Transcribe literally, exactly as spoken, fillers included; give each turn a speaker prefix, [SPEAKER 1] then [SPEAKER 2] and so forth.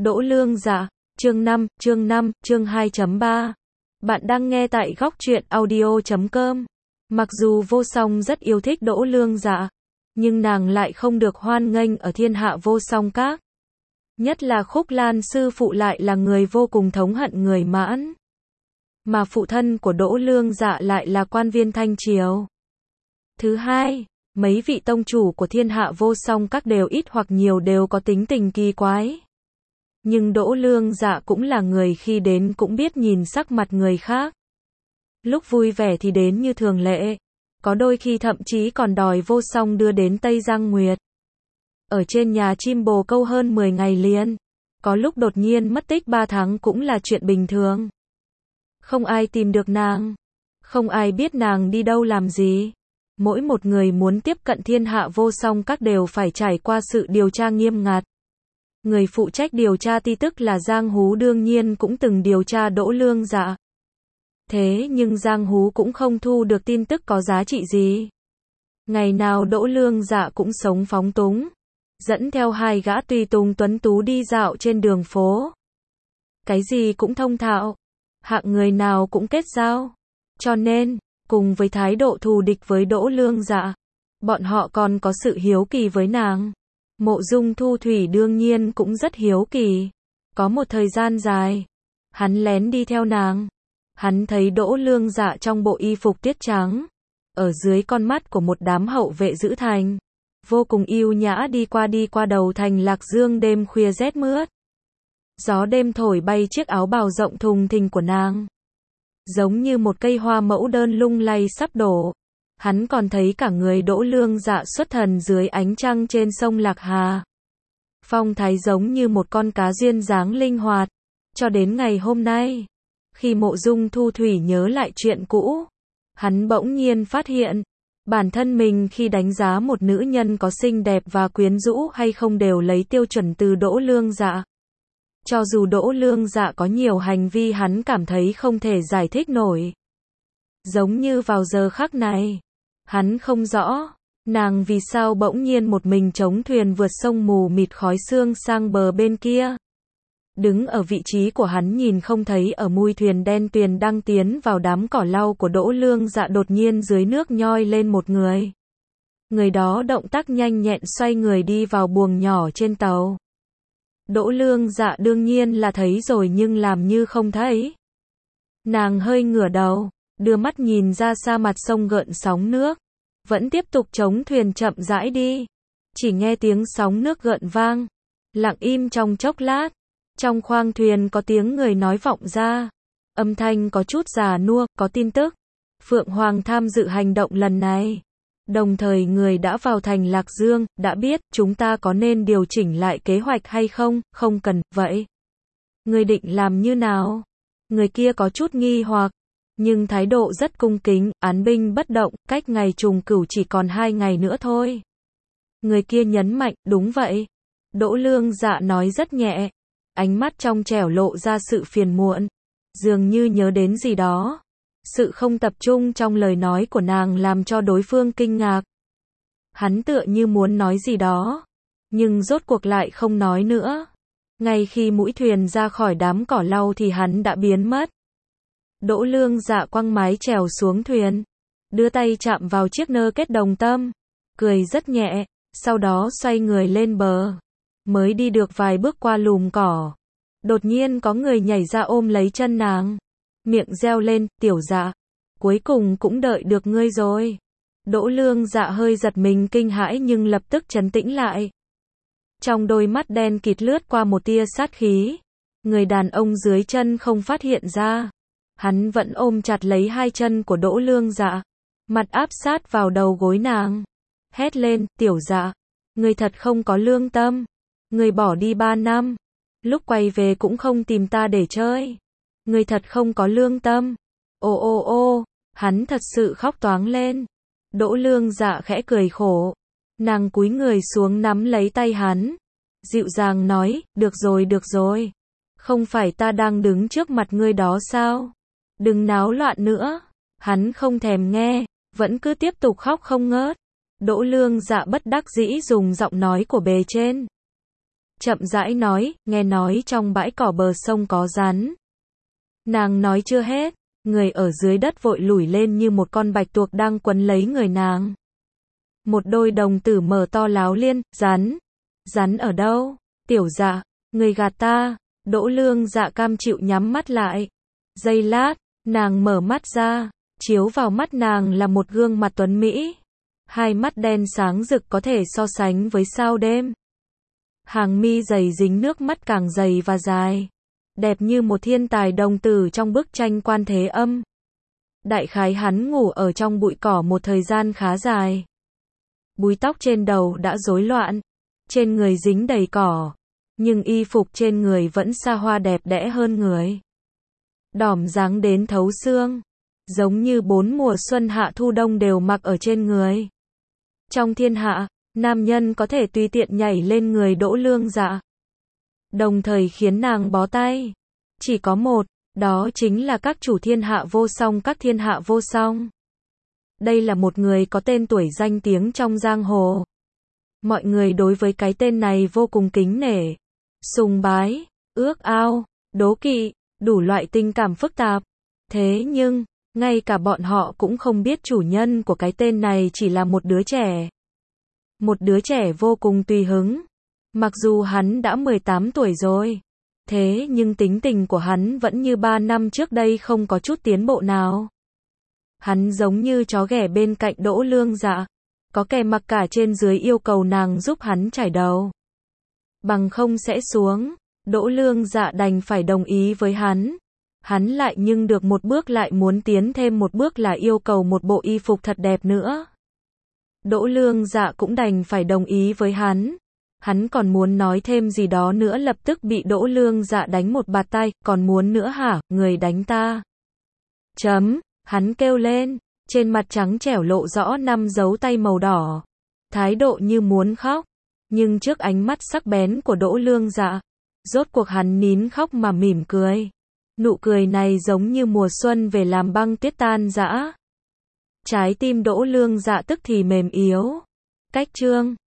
[SPEAKER 1] Đỗ Lương Dạ, chương năm, chương năm, chương hai chấm ba. Bạn đang nghe tại góc truyện audio chấm com. Mặc dù Vô Song rất yêu thích Đỗ Lương Dạ, nhưng nàng lại không được hoan nghênh ở Thiên Hạ Vô Song Các. Nhất là Khúc Lan sư phụ lại là người vô cùng thống hận người Mãn. Mà phụ thân của Đỗ Lương Dạ lại là quan viên Thanh Triều. Thứ hai, mấy vị tông chủ của Thiên Hạ Vô Song Các đều ít hoặc nhiều đều có tính tình kỳ quái. Nhưng Đỗ Lương Dạ cũng là người khi đến cũng biết nhìn sắc mặt người khác. Lúc vui vẻ thì đến như thường lệ, có đôi khi thậm chí còn đòi Vô Song đưa đến Tây Giang Nguyệt. Ở trên nhà chim bồ câu hơn mười ngày liền, có lúc đột nhiên mất tích ba tháng cũng là chuyện bình thường. Không ai tìm được nàng, không ai biết nàng đi đâu làm gì. Mỗi một người muốn tiếp cận Thiên Hạ Vô Song Các đều phải trải qua sự điều tra nghiêm ngặt. Người phụ trách điều tra tin tức là Giang Hú đương nhiên cũng từng điều tra Đỗ Lương Dạ. Thế nhưng Giang Hú cũng không thu được tin tức có giá trị gì. Ngày nào Đỗ Lương Dạ cũng sống phóng túng, dẫn theo hai gã tùy tùng tuấn tú đi dạo trên đường phố. Cái gì cũng thông thạo, hạng người nào cũng kết giao. Cho nên, cùng với thái độ thù địch với Đỗ Lương Dạ, bọn họ còn có sự hiếu kỳ với nàng. Mộ Dung Thu Thủy đương nhiên cũng rất hiếu kỳ. Có một thời gian dài, hắn lén đi theo nàng. Hắn thấy Đỗ Lương Dạ trong bộ y phục tuyết trắng, ở dưới con mắt của một đám hậu vệ giữ thành, vô cùng yêu nhã đi qua đi qua đầu thành Lạc Dương đêm khuya rét mướt. Gió đêm thổi bay chiếc áo bào rộng thùng thình của nàng, giống như một cây hoa mẫu đơn lung lay sắp đổ. Hắn còn thấy cả người Đỗ Lương Dạ xuất thần dưới ánh trăng trên sông Lạc Hà. Phong thái giống như một con cá duyên dáng linh hoạt. Cho đến ngày hôm nay, khi Mộ Dung Thu Thủy nhớ lại chuyện cũ, hắn bỗng nhiên phát hiện, bản thân mình khi đánh giá một nữ nhân có xinh đẹp và quyến rũ hay không đều lấy tiêu chuẩn từ Đỗ Lương Dạ. Cho dù Đỗ Lương Dạ có nhiều hành vi hắn cảm thấy không thể giải thích nổi. Giống như vào giờ khắc này, hắn không rõ, nàng vì sao bỗng nhiên một mình chống thuyền vượt sông mù mịt khói sương sang bờ bên kia. Đứng ở vị trí của hắn nhìn không thấy ở mui thuyền đen tuyền đang tiến vào đám cỏ lau của Đỗ Lương Dạ đột nhiên dưới nước nhoi lên một người. Người đó động tác nhanh nhẹn xoay người đi vào buồng nhỏ trên tàu. Đỗ Lương Dạ đương nhiên là thấy rồi nhưng làm như không thấy. Nàng hơi ngửa đầu, đưa mắt nhìn ra xa mặt sông gợn sóng nước, vẫn tiếp tục chống thuyền chậm rãi đi. Chỉ nghe tiếng sóng nước gợn vang, lặng im trong chốc lát, trong khoang thuyền có tiếng người nói vọng ra, âm thanh có chút già nua, có tin tức. Phượng Hoàng tham dự hành động lần này, đồng thời người đã vào thành Lạc Dương, đã biết chúng ta có nên điều chỉnh lại kế hoạch hay không, không cần, vậy. Người định làm như nào? Người kia có chút nghi hoặc, nhưng thái độ rất cung kính, án binh bất động, cách ngày trùng cửu chỉ còn hai ngày nữa thôi. Người kia nhấn mạnh, đúng vậy. Đỗ Lương Dạ nói rất nhẹ, ánh mắt trong trẻo lộ ra sự phiền muộn, dường như nhớ đến gì đó. Sự không tập trung trong lời nói của nàng làm cho đối phương kinh ngạc. Hắn tựa như muốn nói gì đó, nhưng rốt cuộc lại không nói nữa. Ngay khi mũi thuyền ra khỏi đám cỏ lau thì hắn đã biến mất. Đỗ Lương Dạ quăng mái chèo xuống thuyền, đưa tay chạm vào chiếc nơ kết đồng tâm, cười rất nhẹ, sau đó xoay người lên bờ. Mới đi được vài bước qua lùm cỏ, đột nhiên có người nhảy ra ôm lấy chân nàng, miệng reo lên, tiểu Dạ, cuối cùng cũng đợi được ngươi rồi. Đỗ Lương Dạ hơi giật mình kinh hãi nhưng lập tức trấn tĩnh lại. Trong đôi mắt đen kịt lướt qua một tia sát khí. Người đàn ông dưới chân không phát hiện ra. Hắn vẫn ôm chặt lấy hai chân của Đỗ Lương Dạ, mặt áp sát vào đầu gối nàng. Hét lên, tiểu Dạ, ngươi thật không có lương tâm. Ngươi bỏ đi ba năm, lúc quay về cũng không tìm ta để chơi. Ngươi thật không có lương tâm. Ô ô ô, hắn thật sự khóc toáng lên. Đỗ Lương Dạ khẽ cười khổ. Nàng cúi người xuống nắm lấy tay hắn, dịu dàng nói, được rồi được rồi. Không phải ta đang đứng trước mặt ngươi đó sao? Đừng náo loạn nữa. Hắn không thèm nghe, vẫn cứ tiếp tục khóc không ngớt. Đỗ Lương Dạ bất đắc dĩ dùng giọng nói của bề trên. chậm rãi nói, nghe nói trong bãi cỏ bờ sông có rắn. Nàng nói chưa hết, người ở dưới đất vội lủi lên như một con bạch tuộc đang quấn lấy người nàng. Một đôi đồng tử mở to láo liên, rắn, rắn ở đâu? Tiểu Dạ, người gạt ta. Đỗ Lương Dạ cam chịu nhắm mắt lại. Giây lát, nàng mở mắt ra, chiếu vào mắt nàng là một gương mặt tuấn mỹ. Hai mắt đen sáng rực có thể so sánh với sao đêm. Hàng mi dày dính nước mắt càng dày và dài. Đẹp như một thiên tài đồng tử trong bức tranh Quan Thế Âm. Đại khái hắn ngủ ở trong bụi cỏ một thời gian khá dài. Búi tóc trên đầu đã rối loạn, trên người dính đầy cỏ, nhưng y phục trên người vẫn xa hoa đẹp đẽ hơn người. Đỏm dáng đến thấu xương, giống như bốn mùa xuân hạ thu đông đều mặc ở trên người. Trong thiên hạ, nam nhân có thể tùy tiện nhảy lên người Đỗ Lương Dạ, đồng thời khiến nàng bó tay. Chỉ có một, đó chính là các chủ thiên hạ vô song các thiên hạ vô song. Đây là một người có tên tuổi danh tiếng trong giang hồ. Mọi người đối với cái tên này vô cùng kính nể, sùng bái, ước ao, đố kỵ, đủ loại tình cảm phức tạp. Thế nhưng, ngay cả bọn họ cũng không biết chủ nhân của cái tên này chỉ là một đứa trẻ. Một đứa trẻ vô cùng tùy hứng. Mặc dù hắn đã mười tám tuổi rồi, thế nhưng tính tình của hắn vẫn như ba năm trước đây không có chút tiến bộ nào. Hắn giống như chó ghẻ bên cạnh Đỗ Lương Dạ, có kẻ mặc cả trên dưới yêu cầu nàng giúp hắn chải đầu. Bằng không sẽ xuống, Đỗ Lương Dạ đành phải đồng ý với hắn. Hắn lại nhưng được một bước lại muốn tiến thêm một bước là yêu cầu một bộ y phục thật đẹp nữa. Đỗ Lương Dạ cũng đành phải đồng ý với hắn. Hắn còn muốn nói thêm gì đó nữa lập tức bị Đỗ Lương Dạ đánh một bạt tay, còn muốn nữa hả, người đánh ta. Chấm, hắn kêu lên, trên mặt trắng trẻo lộ rõ năm dấu tay màu đỏ. Thái độ như muốn khóc, nhưng trước ánh mắt sắc bén của Đỗ Lương Dạ, rốt cuộc hắn nín khóc mà mỉm cười. Nụ cười này giống như mùa xuân về làm băng tuyết tan rã. Trái tim Đỗ Lương Dạ tức thì mềm yếu. Cách chương